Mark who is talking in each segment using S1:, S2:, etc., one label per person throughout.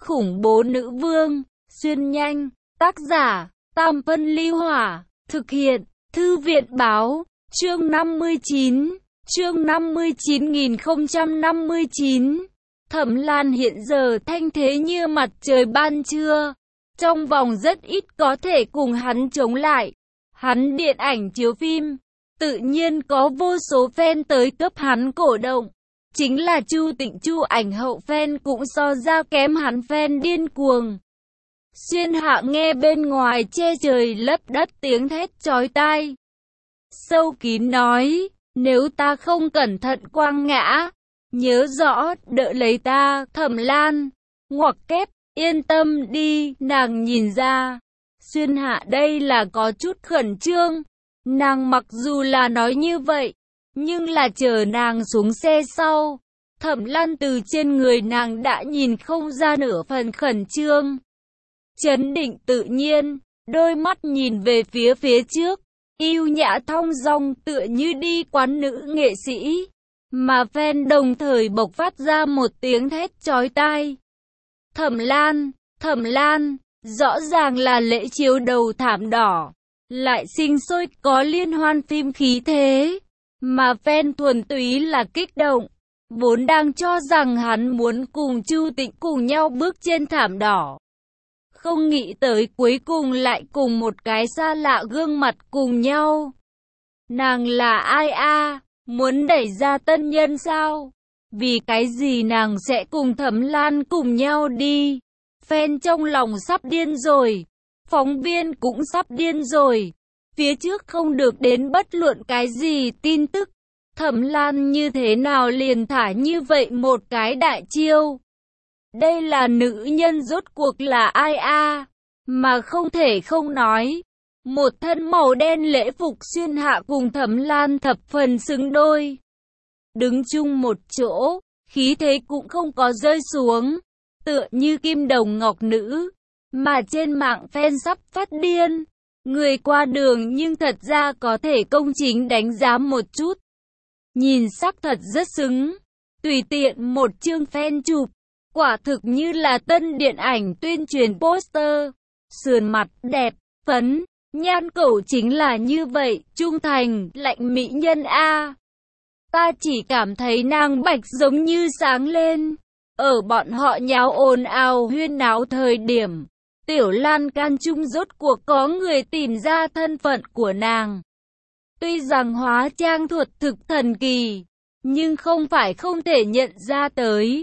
S1: khủng bố nữ vương, xuyên nhanh, tác giả, Tam Phân Ly Hỏa, thực hiện, Thư viện báo, chương 59, chương 59.059. Thẩm Lan hiện giờ thanh thế như mặt trời ban trưa, trong vòng rất ít có thể cùng hắn chống lại. Hắn điện ảnh chiếu phim, tự nhiên có vô số fan tới cấp hắn cổ động. Chính là Chu Tịnh Chu ảnh hậu fan cũng so ra kém hắn fan điên cuồng. Xuyên Hạ nghe bên ngoài che trời lấp đất tiếng thét chói tai. Sâu kín nói, nếu ta không cẩn thận quăng ngã, nhớ rõ đỡ lấy ta. Thẩm Lan ngoặc kép, yên tâm đi, nàng nhìn ra. Xuyên Hạ đây là có chút khẩn trương. Nàng mặc dù là nói như vậy, nhưng là chờ nàng xuống xe sau, Thẩm Lan từ trên người nàng đã nhìn không ra nửa phần khẩn trương. Chấn định tự nhiên, đôi mắt nhìn về phía trước, yêu nhã thong dong tựa như đi quán nữ nghệ sĩ. Mà fan đồng thời bộc phát ra một tiếng thét chói tai. Thẩm Lan, rõ ràng là lễ chiếu đầu thảm đỏ, lại sinh sôi có liên hoan phim khí thế. Mà fan thuần túy là kích động, vốn đang cho rằng hắn muốn cùng Chu Tịnh cùng nhau bước trên thảm đỏ. Không nghĩ tới cuối cùng lại cùng một cái xa lạ gương mặt cùng nhau. Nàng là ai a? Muốn đẩy ra tân nhân sao? Vì cái gì nàng sẽ cùng Thẩm Lan cùng nhau đi? Fan trong lòng sắp điên rồi, phóng viên cũng sắp điên rồi. Phía trước không được đến bất luận cái gì tin tức. Thẩm Lan như thế nào liền thả như vậy một cái đại chiêu? Đây là nữ nhân rốt cuộc là ai a? Mà không thể không nói, một thân màu đen lễ phục Xuyên Hạ cùng Thẩm Lan thập phần xứng đôi. Đứng chung một chỗ, khí thế cũng không có rơi xuống, tựa như kim đồng ngọc nữ. Mà trên mạng fan sắp phát điên. Người qua đường nhưng thật ra có thể công chính đánh giá một chút. Nhìn sắc thật rất xứng. Tùy tiện một chương fan chụp, quả thực như là tân điện ảnh tuyên truyền poster. Sườn mặt đẹp, phấn, nhan cẩu chính là như vậy, trung thành, lạnh mỹ nhân a. Ta chỉ cảm thấy nàng bạch giống như sáng lên. Ở bọn họ nháo ồn ào huyên náo thời điểm, Tiểu Lan can trung rốt cuộc có người tìm ra thân phận của nàng. Tuy rằng hóa trang thuật thực thần kỳ, nhưng không phải không thể nhận ra tới.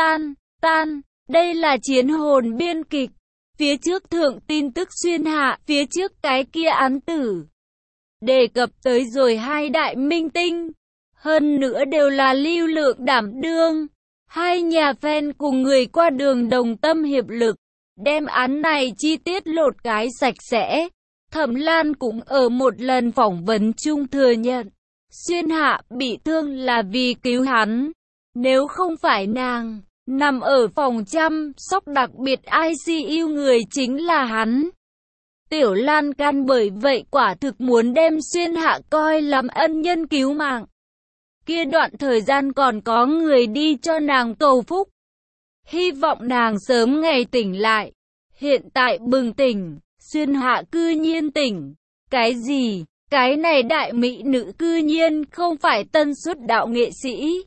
S1: Tan, đây là chiến hồn biên kịch. Phía trước thượng tin tức Xuyên Hạ, phía trước cái kia án tử. Đề cập tới rồi hai đại minh tinh. Hơn nữa đều là lưu lượng đảm đương. Hai nhà fan cùng người qua đường đồng tâm hiệp lực, đem án này chi tiết lột cái sạch sẽ. Thẩm Lan cũng ở một lần phỏng vấn chung thừa nhận, Xuyên Hạ bị thương là vì cứu hắn. Nếu không phải nàng, nằm ở phòng chăm sóc đặc biệt ICU người chính là hắn. Tiểu Lan can bởi vậy quả thực muốn đem Xuyên Hạ coi làm ân nhân cứu mạng. Kia đoạn thời gian còn có người đi cho nàng cầu phúc, hy vọng nàng sớm ngày tỉnh lại. Hiện tại bừng tỉnh, Xuyên Hạ cư nhiên tỉnh. Cái gì? Cái này đại mỹ nữ cư nhiên không phải tân xuất đạo nghệ sĩ,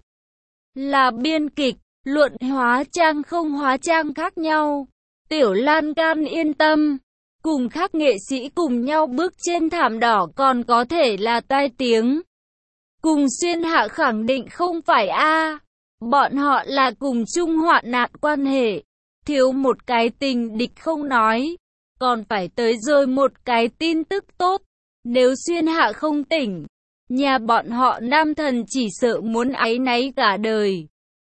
S1: là biên kịch. Luận hóa trang không hóa trang khác nhau. Tiểu Lan can yên tâm, cùng khác nghệ sĩ cùng nhau bước trên thảm đỏ còn có thể là tai tiếng. Cùng Xuyên Hạ khẳng định không phải a. Bọn họ là cùng chung hoạn nạn quan hệ. Thiếu một cái tình địch không nói, còn phải tới rồi một cái tin tức tốt. Nếu Xuyên Hạ không tỉnh, nhà bọn họ nam thần chỉ sợ muốn áy náy cả đời.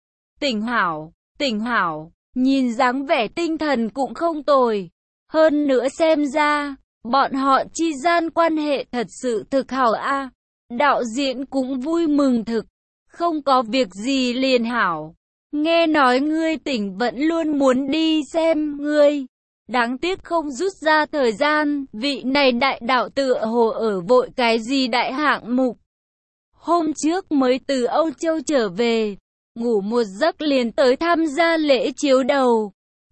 S1: Tỉnh hảo, nhìn dáng vẻ tinh thần cũng không tồi. Hơn nữa xem ra, bọn họ chi gian quan hệ thật sự thực hảo a. Đạo diễn cũng vui mừng thực, không có việc gì liền hảo. Nghe nói ngươi tỉnh vẫn luôn muốn đi xem ngươi. Đáng tiếc không rút ra thời gian, vị này đại đạo tựa hồ ở vội cái gì đại hạng mục. Hôm trước mới từ Âu Châu trở về, ngủ một giấc liền tới tham gia lễ chiếu đầu.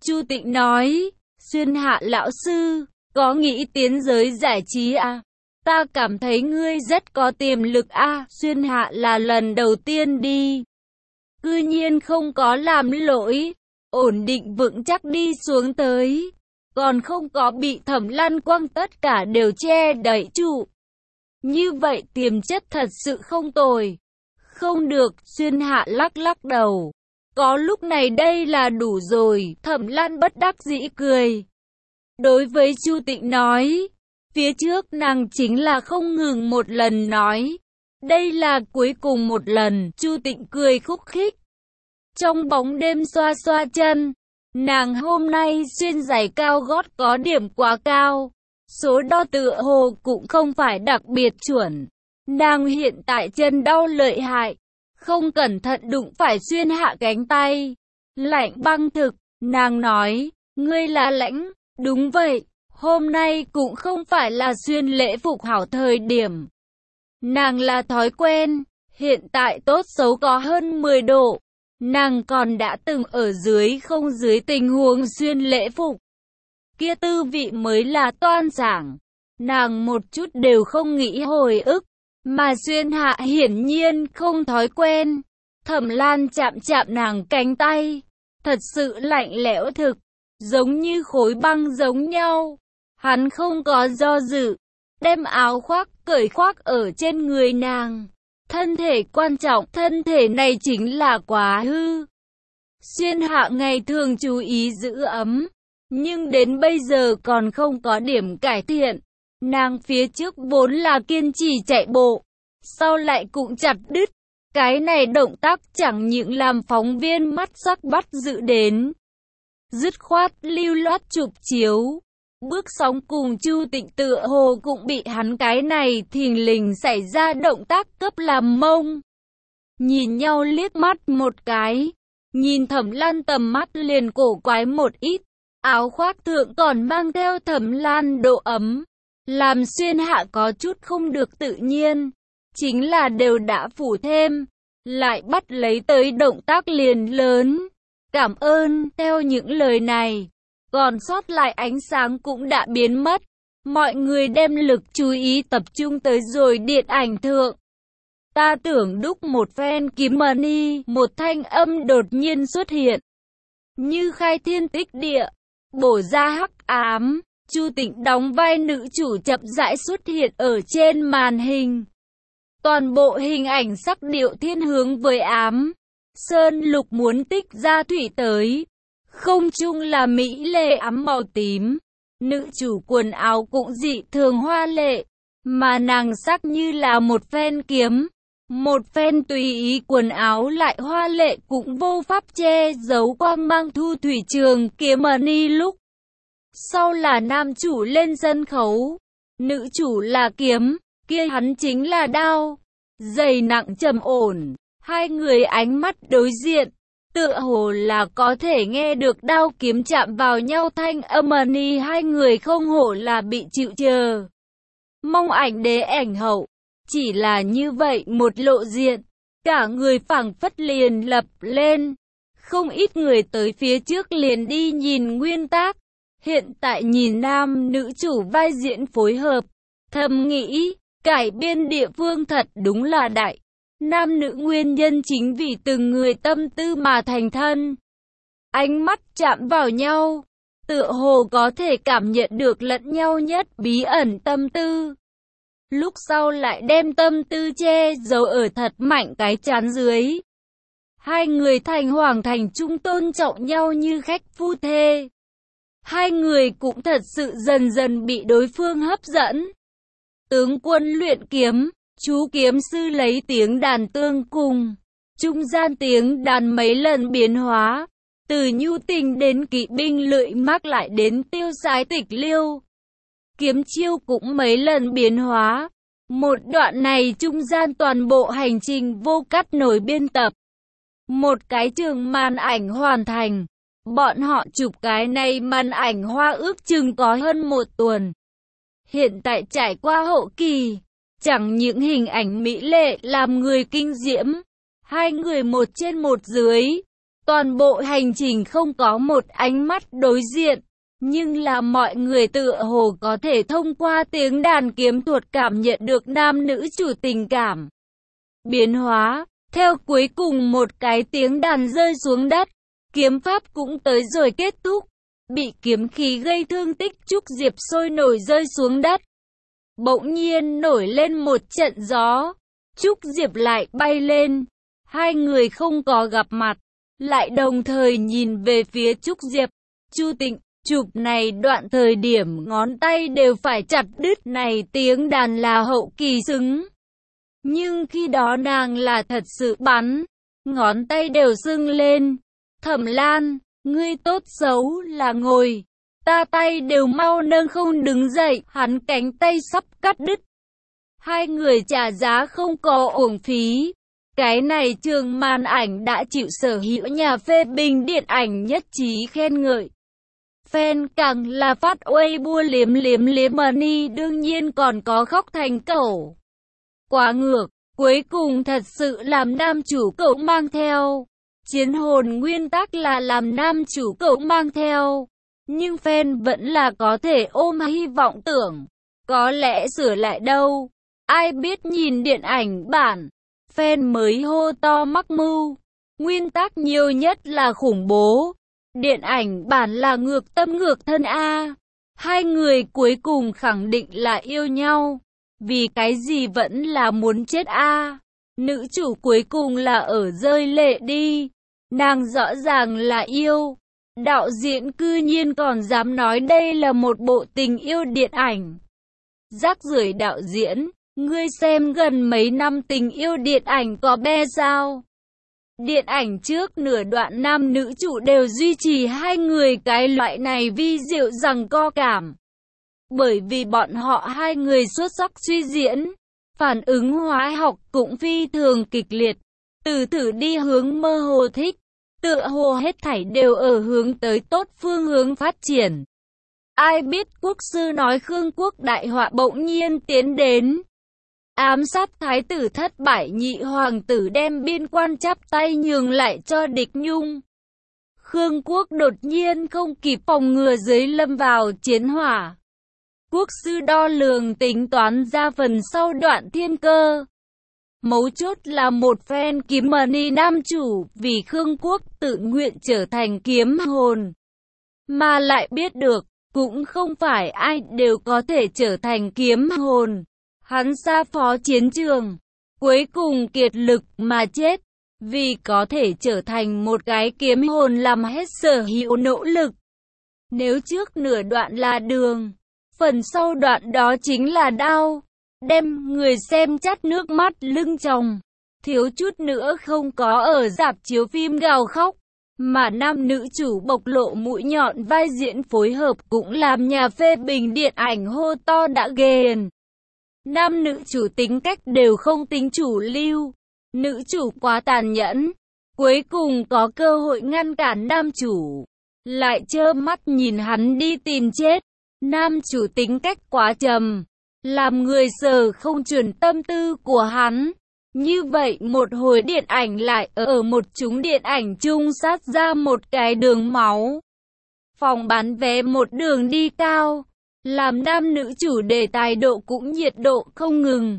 S1: Chu Tịnh nói, Xuyên Hạ lão sư, có nghĩ tiến giới giải trí à? Ta cảm thấy ngươi rất có tiềm lực à, Xuyên Hạ là lần đầu tiên đi. Cư nhiên không có làm lỗi, ổn định vững chắc đi xuống tới. Còn không có bị Thẩm Lan Quang tất cả đều che đậy trụ. Như vậy tiềm chất thật sự không tồi. Không được, Xuyên Hạ lắc lắc đầu. Có lúc này đây là đủ rồi, Thẩm Lan bất đắc dĩ cười. Đối với Chu Tịnh nói, phía trước nàng chính là không ngừng một lần nói. Đây là cuối cùng một lần, Chu Tịnh cười khúc khích. Trong bóng đêm xoa xoa chân, nàng hôm nay xuyên giày cao gót có điểm quá cao. Số đo tựa hồ cũng không phải đặc biệt chuẩn. Nàng hiện tại chân đau lợi hại. Không cẩn thận đụng phải Xuyên Hạ cánh tay. Lạnh băng thực, nàng nói, ngươi là Lãnh, đúng vậy, hôm nay cũng không phải là xuyên lễ phục hảo thời điểm. Nàng là thói quen, hiện tại tốt xấu có hơn 10 độ. Nàng còn đã từng ở dưới không dưới tình huống xuyên lễ phục. Kia tư vị mới là toan giảng. Nàng một chút đều không nghĩ hồi ức. Mà Xuyên Hạ hiển nhiên không thói quen. Thẩm Lan chạm chạm nàng cánh tay. Thật sự lạnh lẽo thực. Giống như khối băng giống nhau. Hắn không có do dự. Đem áo khoác cởi khoác ở trên người nàng. Thân thể quan trọng, thân thể này chính là quá hư. Xuyên Hạ ngày thường chú ý giữ ấm. Nhưng đến bây giờ còn không có điểm cải thiện. Nàng phía trước vốn là kiên trì chạy bộ, sau lại cũng chặt đứt. Cái này động tác chẳng những làm phóng viên mắt sắc bắt giữ đến. Dứt khoát lưu loát chụp chiếu. Bước sóng cùng Chu Tịnh tựa hồ cũng bị hắn cái này thình lình xảy ra động tác cấp làm mông. Nhìn nhau liếc mắt một cái. Nhìn Thẩm Lan tầm mắt liền cổ quái một ít. Áo khoác thượng còn mang theo Thẩm Lan độ ấm. Làm Xuyên Hạ có chút không được tự nhiên. Chính là đều đã phủ thêm. Lại bắt lấy tới động tác liền lớn. Cảm ơn, theo những lời này. Còn sót lại ánh sáng cũng đã biến mất. Mọi người đem lực chú ý tập trung tới rồi điện ảnh thượng. Ta tưởng đúc một phen kiếm money. Một thanh âm đột nhiên xuất hiện. Như khai thiên tích địa. Bổ ra hắc ám. Chu Tịnh đóng vai nữ chủ chậm rãi xuất hiện ở trên màn hình. Toàn bộ hình ảnh sắc điệu thiên hướng với ám. Sơn lục muốn tích ra thủy tới. Không chung là mỹ lệ ám màu tím. Nữ chủ quần áo cũng dị thường hoa lệ. Mà nàng sắc như là một phen kiếm. Một phen tùy ý quần áo lại hoa lệ cũng vô pháp che giấu quang mang thu thủy trường kiếm money lúc. Sau là nam chủ lên sân khấu. Nữ chủ là kiếm. Kia hắn chính là đao. Dày nặng trầm ổn. Hai người ánh mắt đối diện. Tựa hồ là có thể nghe được đao kiếm chạm vào nhau thanh âm money. Hai người không hổ là bị chịu chờ. Mong ảnh đế ảnh hậu. Chỉ là như vậy một lộ diện. Cả người phảng phất liền lập lên. Không ít người tới phía trước liền đi nhìn nguyên tác. Hiện tại nhìn nam nữ chủ vai diễn phối hợp. Thầm nghĩ, cải biên địa phương thật đúng là đại. Nam nữ nguyên nhân chính vì từng người tâm tư mà thành thân. Ánh mắt chạm vào nhau. Tựa hồ có thể cảm nhận được lẫn nhau nhất bí ẩn tâm tư. Lúc sau lại đem tâm tư che giấu ở thật mạnh cái chán dưới. Hai người thành hoàng thành trung tôn trọng nhau như khách phu thê. Hai người cũng thật sự dần dần bị đối phương hấp dẫn. Tướng quân luyện kiếm, chú kiếm sư lấy tiếng đàn tương cùng. Trung gian tiếng đàn mấy lần biến hóa. Từ nhu tình đến kỵ binh lưỡi mác lại đến tiêu sái tịch liêu. Kiếm chiêu cũng mấy lần biến hóa. Một đoạn này trung gian toàn bộ hành trình vô cắt nổi biên tập. Một cái trường màn ảnh hoàn thành. Bọn họ chụp cái này màn ảnh hoa ước chừng có hơn 1 tuần. Hiện tại trải qua hậu kỳ, chẳng những hình ảnh mỹ lệ làm người kinh diễm. Hai người một trên một dưới. Toàn bộ hành trình không có một ánh mắt đối diện, nhưng là mọi người tựa hồ có thể thông qua tiếng đàn kiếm thuật cảm nhận được nam nữ chủ tình cảm biến hóa. Theo cuối cùng một cái tiếng đàn rơi xuống đất, kiếm pháp cũng tới rồi kết thúc. Bị kiếm khí gây thương tích, Trúc Diệp sôi nổi rơi xuống đất. Bỗng nhiên nổi lên một trận gió, Trúc Diệp lại bay lên. Hai người không có gặp mặt, lại đồng thời nhìn về phía Trúc Diệp. Chu Tịnh, chụp này đoạn thời điểm ngón tay đều phải chặt đứt, này tiếng đàn là hậu kỳ xứng. Nhưng khi đó nàng là thật sự bắn, ngón tay đều sưng lên. Thẩm Lan, ngươi tốt xấu là ngồi, ta tay đều mau nâng không đứng dậy, hắn cánh tay sắp cắt đứt. Hai người trả giá không có uổng phí. Cái này trường màn ảnh đã chịu sở hữu nhà phê bình điện ảnh nhất trí khen ngợi. Fan càng là phát Weibo liếm money, đương nhiên còn có khóc thành cẩu. Quá ngược, cuối cùng thật sự làm nam chủ cậu mang theo. Chiến hồn nguyên tắc là làm nam chủ cậu mang theo. Nhưng fan vẫn là có thể ôm hy vọng tưởng. Có lẽ sửa lại đâu. Ai biết nhìn điện ảnh bản, fan mới hô to mắc mưu. Nguyên tắc nhiều nhất là khủng bố. Điện ảnh bản là ngược tâm ngược thân a. Hai người cuối cùng khẳng định là yêu nhau. Vì cái gì vẫn là muốn chết a. Nữ chủ cuối cùng là ở rơi lệ đi. Nàng rõ ràng là yêu. Đạo diễn cư nhiên còn dám nói đây là một bộ tình yêu điện ảnh. Rác rưởi đạo diễn, ngươi xem gần mấy năm tình yêu điện ảnh có be sao? Điện ảnh trước nửa đoạn nam nữ chủ đều duy trì hai người cái loại này vi diệu rằng co cảm. Bởi vì bọn họ hai người xuất sắc suy diễn, phản ứng hóa học cũng phi thường kịch liệt. Từ thử đi hướng mơ hồ thích, tựa hồ hết thảy đều ở hướng tới tốt phương hướng phát triển. Ai biết quốc sư nói Khương quốc đại họa bỗng nhiên tiến đến. Ám sát thái tử thất bại, nhị hoàng tử đem biên quan chắp tay nhường lại cho địch nhung. Khương quốc đột nhiên không kịp phòng ngừa dưới lâm vào chiến hỏa. Quốc sư đo lường tính toán ra phần sau đoạn thiên cơ. Mấu chốt là một phen kiếm money nam chủ vì Khương quốc tự nguyện trở thành kiếm hồn. Mà lại biết được, cũng không phải ai đều có thể trở thành kiếm hồn. Hắn xa phó chiến trường, cuối cùng kiệt lực mà chết, vì có thể trở thành một cái kiếm hồn làm hết sở hữu nỗ lực. Nếu trước nửa đoạn là đường, phần sau đoạn đó chính là đao, đem người xem chắt nước mắt lưng tròng, thiếu chút nữa không có ở rạp chiếu phim gào khóc. Mà nam nữ chủ bộc lộ mũi nhọn vai diễn phối hợp cũng làm nhà phê bình điện ảnh hô to đã ghiền. Nam nữ chủ tính cách đều không tính chủ lưu, nữ chủ quá tàn nhẫn, cuối cùng có cơ hội ngăn cản nam chủ, lại trơ mắt nhìn hắn đi tìm chết. Nam chủ tính cách quá trầm, làm người sờ không chuẩn tâm tư của hắn. Như vậy một hồi điện ảnh lại ở một chúng điện ảnh chung sát ra một cái đường máu. Phòng bán vé một đường đi cao, làm nam nữ chủ đề tài độ cũng nhiệt độ không ngừng.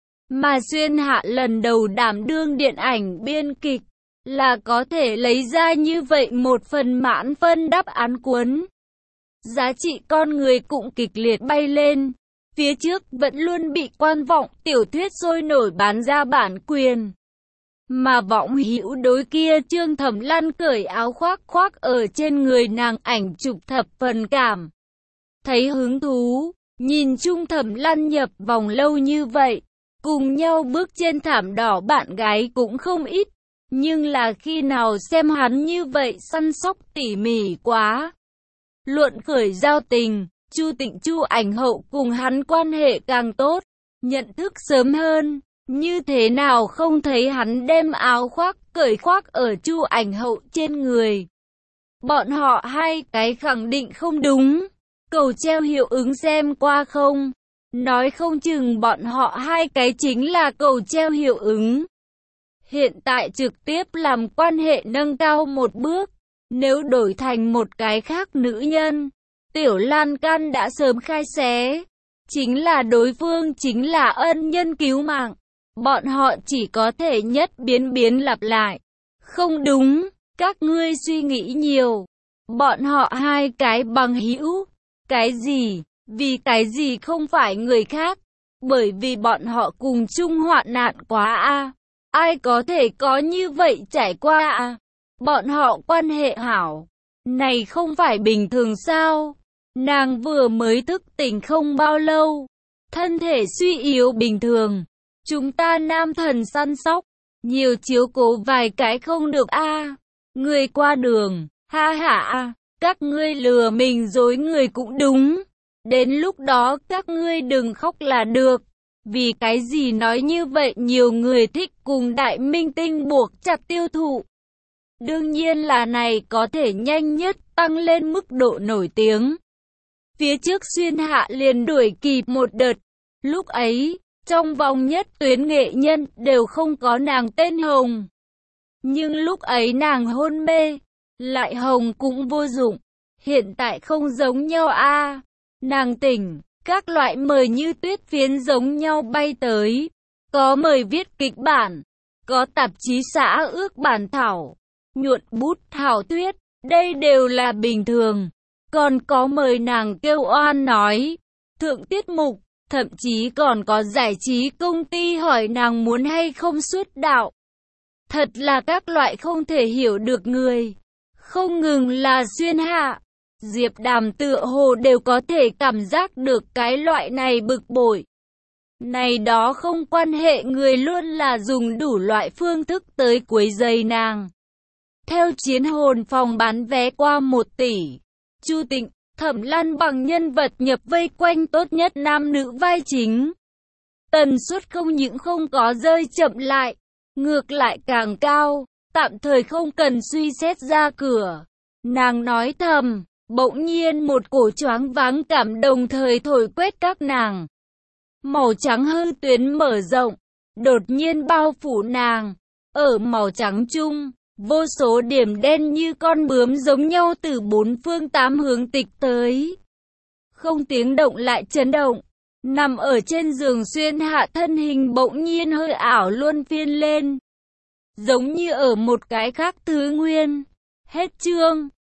S1: Mà Xuyên Hạ lần đầu đảm đương điện ảnh biên kịch, là có thể lấy ra như vậy một phần mãn phân đáp án cuốn. Giá trị con người cũng kịch liệt bay lên. Phía trước vẫn luôn bị quan vọng tiểu thuyết sôi nổi bán ra bản quyền. Mà vọng hữu đối kia Trương Thẩm Lan cởi áo khoác ở trên người nàng, ảnh chụp thập phần cảm. Thấy hứng thú, nhìn chung Thẩm Lan nhập vòng lâu như vậy, cùng nhau bước trên thảm đỏ bạn gái cũng không ít. Nhưng là khi nào xem hắn như vậy săn sóc tỉ mỉ quá. Luận khởi giao tình, Chu Tịnh Chu ảnh hậu cùng hắn quan hệ càng tốt, nhận thức sớm hơn, như thế nào không thấy hắn đem áo khoác cởi khoác ở Chu ảnh hậu trên người. Bọn họ hai cái khẳng định không đúng, cầu treo hiệu ứng xem qua không, nói không chừng bọn họ hai cái chính là cầu treo hiệu ứng. Hiện tại trực tiếp làm quan hệ nâng cao một bước. Nếu đổi thành một cái khác nữ nhân, Tiểu Lan Can đã sớm khai xé. Chính là đối phương chính là ân nhân cứu mạng. Bọn họ chỉ có thể nhất biến lặp lại. Không đúng, các ngươi suy nghĩ nhiều. Bọn họ hai cái bằng hữu. Cái gì? Vì cái gì không phải người khác? Bởi vì bọn họ cùng chung hoạn nạn quá a. Ai có thể có như vậy trải qua a? Bọn họ quan hệ hảo. Này không phải bình thường sao? Nàng vừa mới thức tỉnh không bao lâu. Thân thể suy yếu bình thường. Chúng ta nam thần săn sóc. Nhiều chiếu cố vài cái không được a. Người qua đường, ha ha a. Các ngươi lừa mình dối người cũng đúng. Đến lúc đó các ngươi đừng khóc là được. Vì cái gì nói như vậy nhiều người thích cùng đại minh tinh buộc chặt tiêu thụ. Đương nhiên là này có thể nhanh nhất tăng lên mức độ nổi tiếng. Phía trước Xuyên Hạ liền đuổi kịp một đợt. Lúc ấy, trong vòng nhất tuyến nghệ nhân đều không có nàng tên Hồng. Nhưng lúc ấy nàng hôn mê, lại Hồng cũng vô dụng. Hiện tại không giống nhau a. Nàng tỉnh, các loại mời như tuyết phiến giống nhau bay tới. Có mời viết kịch bản, có tạp chí xã ước bản thảo, nhuận bút thảo thuyết, đây đều là bình thường. Còn có mời nàng kêu oan nói, thượng tiết mục, thậm chí còn có giải trí công ty hỏi nàng muốn hay không xuất đạo. Thật là các loại không thể hiểu được người. Không ngừng là Xuyên Hạ, Diệp Đàm tựa hồ đều có thể cảm giác được cái loại này bực bội. Này đó không quan hệ người luôn là dùng đủ loại phương thức tới quấy rầy nàng. Theo chiến hồn phòng bán vé qua 1 tỷ, Chu Tịnh, Thẩm Lan bằng nhân vật nhập vây quanh tốt nhất nam nữ vai chính. Tần suất không những không có rơi chậm lại, ngược lại càng cao, tạm thời không cần suy xét ra cửa. Nàng nói thầm, bỗng nhiên một cổ choáng váng cảm đồng thời thổi quét các nàng. Màu trắng hư tuyến mở rộng, đột nhiên bao phủ nàng. Ở màu trắng chung, vô số điểm đen như con bướm giống nhau từ 4 phương 8 hướng tịch tới. Không tiếng động lại chấn động. Nằm ở trên giường Xuyên Hạ thân hình bỗng nhiên hơi ảo luân phiên lên. Giống như ở một cái khác thứ nguyên. Hết chương.